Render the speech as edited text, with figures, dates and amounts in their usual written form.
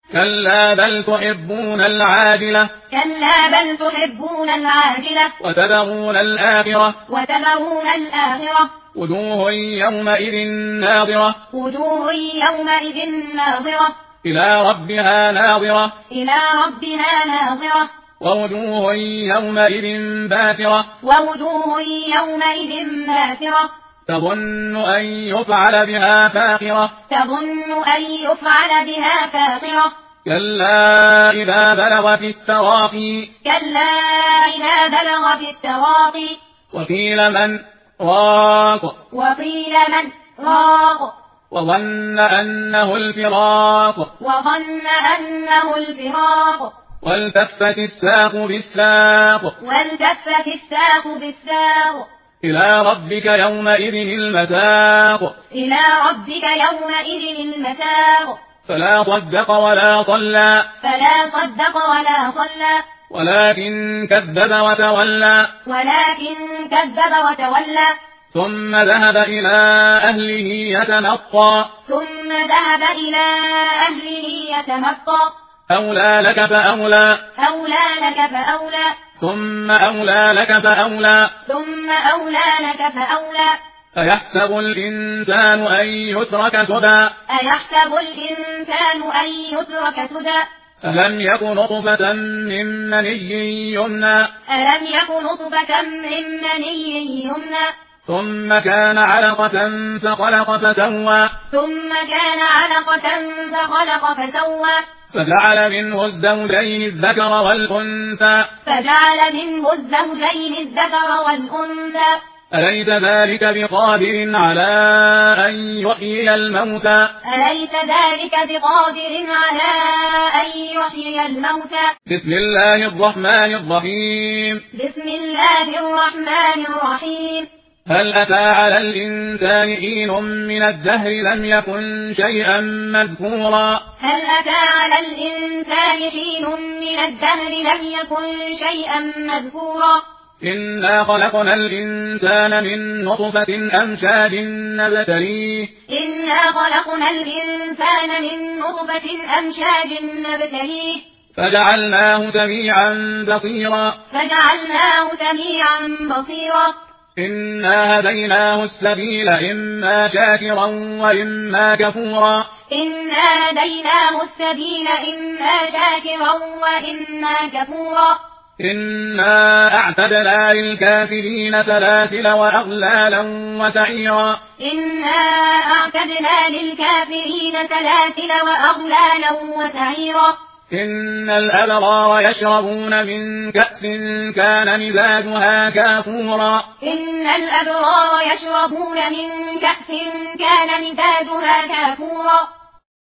كلا بل تحبون العاجلة وتذرون الآخرة وجوه يومئذ ناظرة إلى ربها ناظرة ووجوه يومئذ باسرة تظن أن يفعل بها فاقرة كلا إذا بلغت التراقي وقيل من راق وظن أنه الفراق والتفت الساق بالساق إلى ربك يومئذ المساق فلا صدق ولا صلى ولكن كذب وتولى ثم ذهب إلى أهله يتمطى أولى لك فأولى ثم أولى لك فأولى أيحسب الإنسان أن يترك سدى ألم يك نطفة من مني يمنى ثم كان علقة فخلق فسوى فجعل منه الزوجين الذكر والأنثى أليس ذلك بقادر على أن يحيي الموتى بسم الله الرحمن الرحيم هل أتى على الإنسان حين من الدهر لم يكن شيئا مذكورا إنا خلقنا الإنسان من نطفة أمشاج نبتليه فجعلناه سميعا بصيرا إنا هديناه السبيل إما شاكرا وإما كفورا إنا أعتدنا للكافرين سلاسل وأغلالا وسعيرا إن الأبرار يشربون من كأس كان مزاجها كافورا